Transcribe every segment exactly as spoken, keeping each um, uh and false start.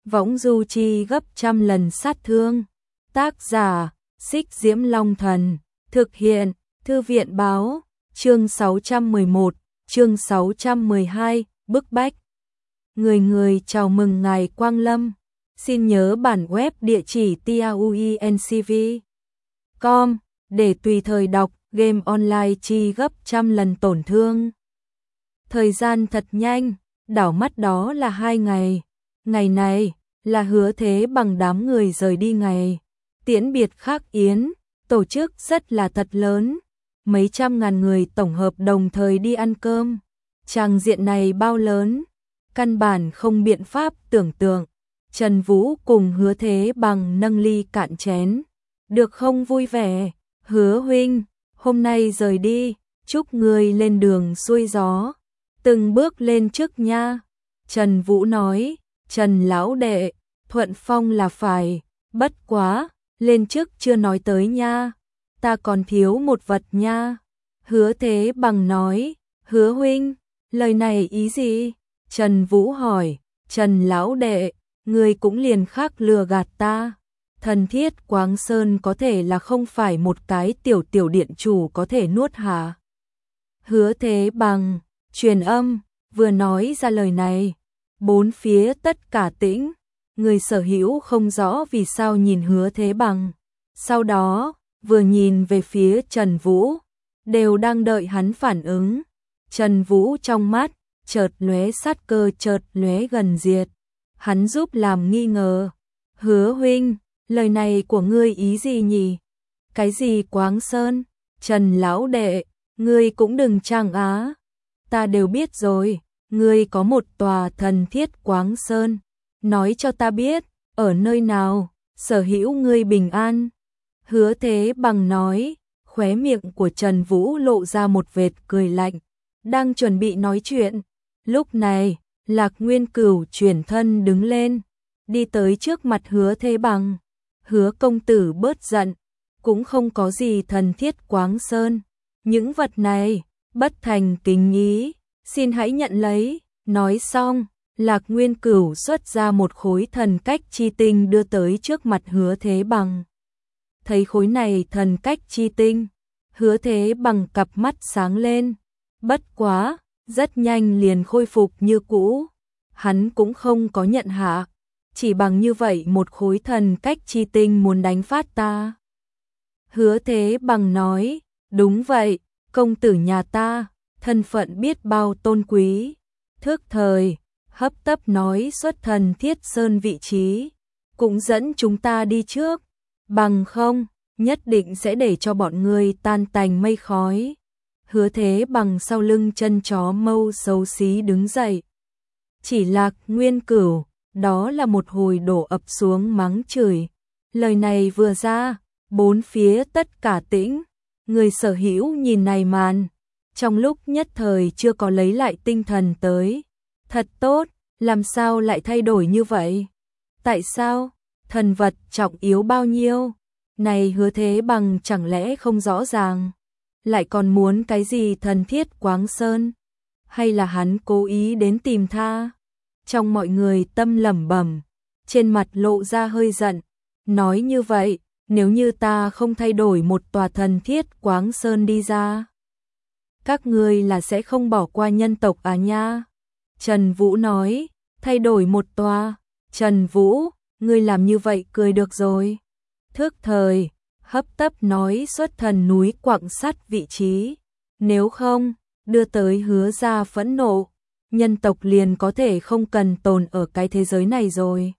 võng du chi gấp trăm lần sát thương. Tác giả, Xích Diễm Long Thần, thực hiện, Thư viện Báo, chương sáu trăm mười một, chương sáu trăm mười hai, bức bách. Người người chào mừng ngài Quang Lâm, xin nhớ bản web địa chỉ tauencv chấm com để tùy thời đọc game online chi gấp trăm lần tổn thương. Thời gian thật nhanh, đảo mắt đó là hai ngày. Ngày này là Hứa Thế Bằng đám người rời đi ngày tiễn biệt Khắc Yến, tổ chức rất là thật lớn, mấy trăm ngàn người tổng hợp đồng thời đi ăn cơm. Tràng diện này bao lớn, căn bản không biện pháp tưởng tượng. Trần Vũ cùng Hứa Thế Bằng nâng ly cạn chén. Được không vui vẻ, Hứa huynh, hôm nay rời đi, chúc người lên đường xuôi gió. Từng bước lên trước nha. Trần Vũ nói, Trần lão đệ, thuận phong là phải, bất quá, lên trước chưa nói tới nha, ta còn thiếu một vật nha. Hứa Thế Bằng nói, Hứa huynh, lời này ý gì? Trần Vũ hỏi, Trần lão đệ, người cũng liền khác lừa gạt ta. Thần thiết Quáng Sơn có thể là không phải một cái tiểu tiểu điện chủ có thể nuốt hả? Hứa Thế Bằng, truyền âm, vừa nói ra lời này, bốn phía tất cả tĩnh, người sở hữu không rõ vì sao nhìn Hứa Thế Bằng. Sau đó, vừa nhìn về phía Trần Vũ, đều đang đợi hắn phản ứng. Trần Vũ trong mắt, chợt lóe sát cơ chợt lóe gần diệt. Hắn giúp làm nghi ngờ. Hứa huynh, lời này của ngươi ý gì nhỉ? Cái gì Quáng Sơn? Trần lão đệ, ngươi cũng đừng trang á. Ta đều biết rồi, ngươi có một tòa thần thiết Quáng Sơn. Nói cho ta biết, ở nơi nào, sở hữu ngươi bình an. Hứa Thế Bằng nói, khóe miệng của Trần Vũ lộ ra một vệt cười lạnh. Đang chuẩn bị nói chuyện. Lúc này, Lạc Nguyên Cửu chuyển thân đứng lên, đi tới trước mặt Hứa Thế Bằng. Hứa công tử bớt giận, cũng không có gì thần thiết Quáng Sơn. Những vật này, bất thành kính ý, xin hãy nhận lấy. Nói xong, Lạc Nguyên Cửu xuất ra một khối thần cách chi tinh đưa tới trước mặt Hứa Thế Bằng. Thấy khối này thần cách chi tinh, Hứa Thế Bằng cặp mắt sáng lên. Bất quá, rất nhanh liền khôi phục như cũ. Hắn cũng không có nhận hạ, chỉ bằng như vậy một khối thần cách chi tinh muốn đánh phát ta. Hứa Thế Bằng nói, đúng vậy, công tử nhà ta, thân phận biết bao tôn quý. Thước thời, hấp tấp nói xuất thần thiết sơn vị trí, cũng dẫn chúng ta đi trước, bằng không, nhất định sẽ để cho bọn ngươi tan tành mây khói. Hứa Thế Bằng sau lưng chân chó mâu xấu xí đứng dậy. Chỉ Lạc Nguyên Cửu, đó là một hồi đổ ập xuống mắng chửi. Lời này vừa ra, bốn phía tất cả tĩnh, người sở hữu nhìn này màn, trong lúc nhất thời chưa có lấy lại tinh thần tới. Thật tốt, làm sao lại thay đổi như vậy? Tại sao? Thần vật trọng yếu bao nhiêu? Này Hứa Thế Bằng chẳng lẽ không rõ ràng? Lại còn muốn cái gì thần thiết Quáng Sơn? Hay là hắn cố ý đến tìm tha? Trong mọi người tâm lẩm bẩm, trên mặt lộ ra hơi giận. Nói như vậy, nếu như ta không thay đổi một tòa thần thiết Quáng Sơn đi ra, các ngươi là sẽ không bỏ qua nhân tộc à nha? Trần Vũ nói, thay đổi một tòa. Trần Vũ, ngươi làm như vậy cười được rồi. Thước thời, hấp tấp nói xuất thần núi quặng sắt vị trí. Nếu không, đưa tới Hứa gia phẫn nộ, nhân tộc liền có thể không cần tồn ở cái thế giới này rồi.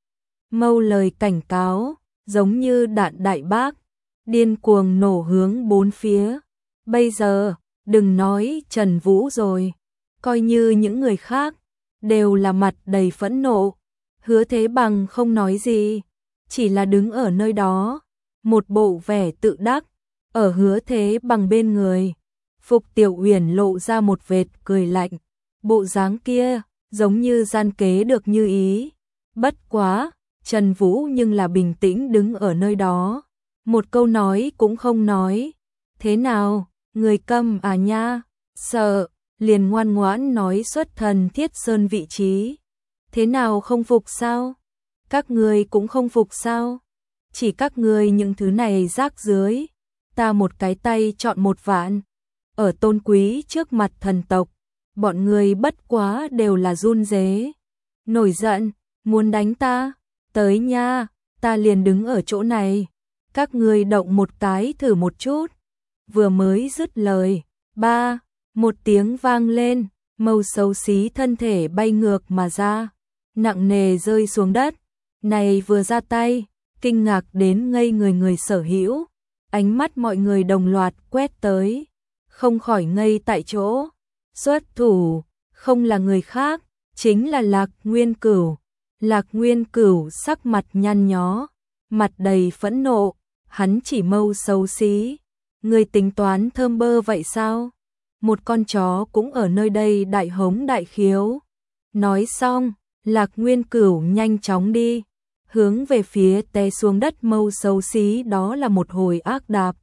Mâu lời cảnh cáo, giống như đạn đại bác, điên cuồng nổ hướng bốn phía. Bây giờ, đừng nói Trần Vũ rồi, coi như những người khác, đều là mặt đầy phẫn nộ. Hứa Thế Bằng không nói gì, chỉ là đứng ở nơi đó, một bộ vẻ tự đắc. Ở Hứa Thế Bằng bên người, Phục Tiểu Uyển lộ ra một vệt cười lạnh. Bộ dáng kia, giống như gian kế được như ý. Bất quá, Trần Vũ nhưng là bình tĩnh đứng ở nơi đó, một câu nói cũng không nói. Thế nào, người câm à nha? Sợ, liền ngoan ngoãn nói xuất thần thiết sơn vị trí. Thế nào không phục sao? Các ngươi cũng không phục sao? Chỉ các ngươi những thứ này rác rưới, ta một cái tay chọn một vạn. Ở tôn quý trước mặt thần tộc, bọn ngươi bất quá đều là run rế. Nổi giận, muốn đánh ta, tới nha, ta liền đứng ở chỗ này. Các ngươi động một cái thử một chút. Vừa mới dứt lời, ba, một tiếng vang lên, màu xấu xí thân thể bay ngược mà ra, nặng nề rơi xuống đất. Này vừa ra tay, kinh ngạc đến ngây người người sở hữu, ánh mắt mọi người đồng loạt quét tới, không khỏi ngây tại chỗ. Xuất thủ, không là người khác, chính là Lạc Nguyên Cửu. Lạc Nguyên Cửu sắc mặt nhăn nhó, mặt đầy phẫn nộ, hắn chỉ mâu xấu xí. Người tính toán thơm bơ vậy sao? Một con chó cũng ở nơi đây đại hống đại khiếu. Nói xong, Lạc Nguyên Cửu nhanh chóng đi, hướng về phía té xuống đất mâu xấu xí đó là một hồi ác đạp.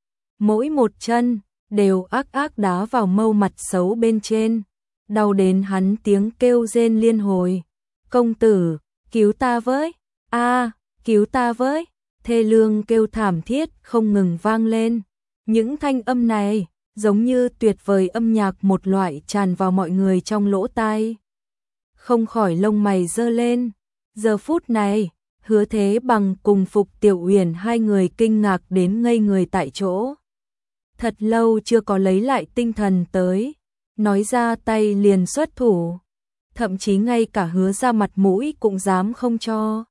Mỗi một chân đều ác ác đá vào mâu mặt xấu bên trên, đau đến hắn tiếng kêu rên liên hồi. Công tử, cứu ta với, a, cứu ta với, thê lương kêu thảm thiết không ngừng vang lên. Những thanh âm này, giống như tuyệt vời âm nhạc một loại tràn vào mọi người trong lỗ tai. Không khỏi lông mày giơ lên, giờ phút này, Hứa Thế Bằng cùng Phục Tiểu Uyển hai người kinh ngạc đến ngây người tại chỗ. Thật lâu chưa có lấy lại tinh thần tới, nói ra tay liền xuất thủ, thậm chí ngay cả Hứa ra mặt mũi cũng dám không cho.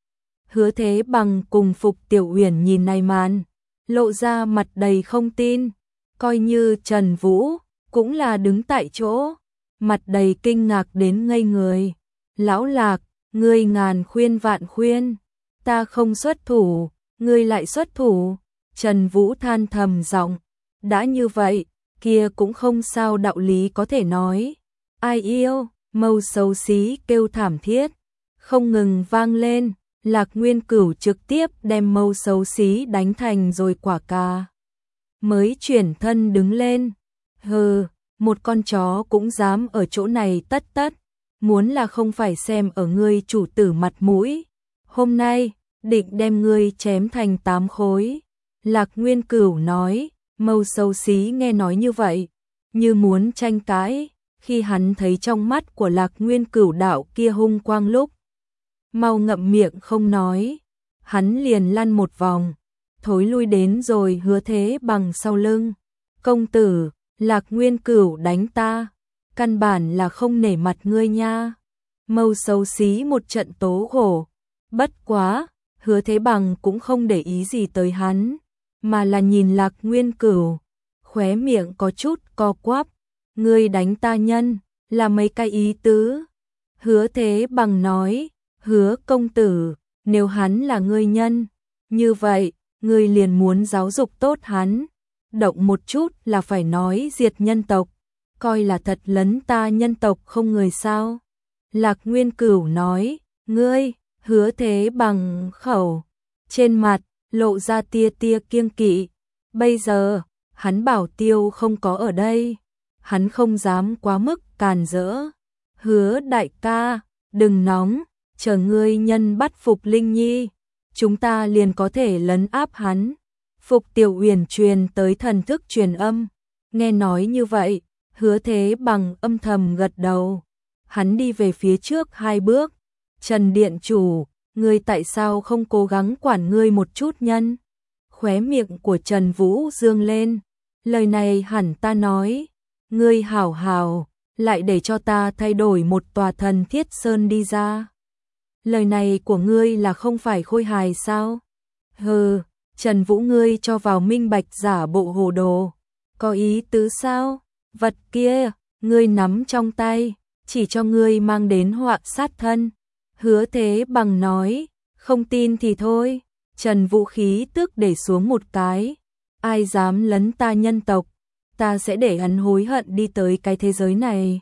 Hứa Thế Bằng cùng Phục Tiểu Uyển nhìn này màn, lộ ra mặt đầy không tin, coi như Trần Vũ cũng là đứng tại chỗ, mặt đầy kinh ngạc đến ngây người. Lão Lạc, ngươi ngàn khuyên vạn khuyên, ta không xuất thủ, ngươi lại xuất thủ. Trần Vũ than thầm giọng, đã như vậy, kia cũng không sao đạo lý có thể nói. Ai yêu, mâu xấu xí kêu thảm thiết, không ngừng vang lên. Lạc Nguyên Cửu trực tiếp đem mâu xấu xí đánh thành rồi quả cà. Mới chuyển thân đứng lên. Hừ, một con chó cũng dám ở chỗ này tất tất. Muốn là không phải xem ở ngươi chủ tử mặt mũi. Hôm nay, định đem ngươi chém thành tám khối. Lạc Nguyên Cửu nói, mâu xấu xí nghe nói như vậy, như muốn tranh cãi. Khi hắn thấy trong mắt của Lạc Nguyên Cửu đạo kia hung quang lúc, mau ngậm miệng không nói, hắn liền lăn một vòng, thối lui đến rồi Hứa Thế Bằng sau lưng. Công tử, Lạc Nguyên Cửu đánh ta, căn bản là không nể mặt ngươi nha. Mâu xấu xí một trận tố khổ, bất quá, Hứa Thế Bằng cũng không để ý gì tới hắn, mà là nhìn Lạc Nguyên Cửu, khóe miệng có chút co quắp. Ngươi đánh ta nhân, là mấy cái ý tứ? Hứa Thế Bằng nói, Hứa công tử, nếu hắn là ngươi nhân, như vậy, ngươi liền muốn giáo dục tốt hắn, động một chút là phải nói diệt nhân tộc, coi là thật lấn ta nhân tộc không người sao. Lạc Nguyên Cửu nói, ngươi, Hứa Thế Bằng khẩu, trên mặt, lộ ra tia tia kiêng kỵ, bây giờ, hắn bảo tiêu không có ở đây, hắn không dám quá mức càn rỡ. Hứa đại ca, đừng nóng, chờ ngươi nhân bắt Phục Linh Nhi, chúng ta liền có thể lấn áp hắn. Phục Tiểu Uyển truyền tới thần thức truyền âm, nghe nói như vậy, Hứa Thế Bằng âm thầm gật đầu. Hắn đi về phía trước hai bước, Trần Điện Chủ, ngươi tại sao không cố gắng quản ngươi một chút nhân? Khóe miệng của Trần Vũ dương lên, lời này hẳn ta nói, ngươi hảo hảo, lại để cho ta thay đổi một tòa thần thiết sơn đi ra. Lời này của ngươi là không phải khôi hài sao? Hừ, Trần Vũ ngươi cho vào minh bạch giả bộ hồ đồ, có ý tứ sao? Vật kia, ngươi nắm trong tay, chỉ cho ngươi mang đến họa sát thân. Hứa Thế Bằng nói, không tin thì thôi. Trần Vũ khí tức để xuống một cái, ai dám lấn ta nhân tộc, ta sẽ để hắn hối hận đi tới cái thế giới này.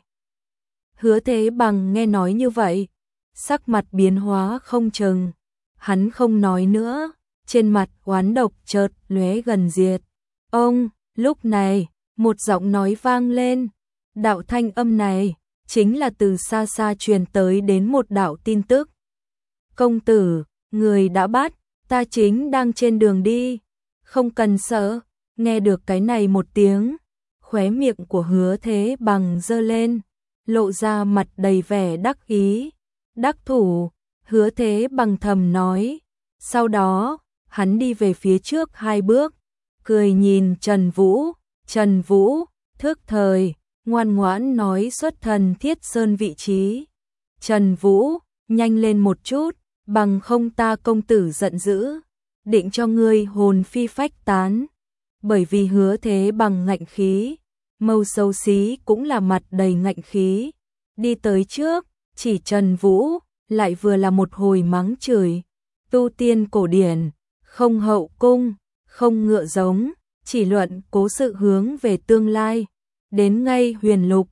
Hứa Thế Bằng nghe nói như vậy, sắc mặt biến hóa không chừng, hắn không nói nữa, trên mặt oán độc chợt lóe gần diệt. Ông, lúc này, một giọng nói vang lên, đạo thanh âm này, chính là từ xa xa truyền tới đến một đạo tin tức. Công tử, người đã bắt, ta chính đang trên đường đi, không cần sợ. Nghe được cái này một tiếng, khóe miệng của Hứa Thế Bằng giơ lên, lộ ra mặt đầy vẻ đắc ý. Đắc thủ, Hứa Thế Bằng thầm nói. Sau đó, hắn đi về phía trước hai bước, cười nhìn Trần Vũ. Trần Vũ, thức thời, ngoan ngoãn nói xuất thần Thiết Sơn vị trí. Trần Vũ, nhanh lên một chút, bằng không ta công tử giận dữ, định cho ngươi hồn phi phách tán. Bởi vì Hứa Thế Bằng ngạnh khí, Mâu xấu xí cũng là mặt đầy ngạnh khí, đi tới trước, chỉ Trần Vũ, lại vừa là một hồi mắng chửi. Tu tiên cổ điển, không hậu cung, không ngựa giống, chỉ luận cố sự hướng về tương lai. Đến ngay huyền lục,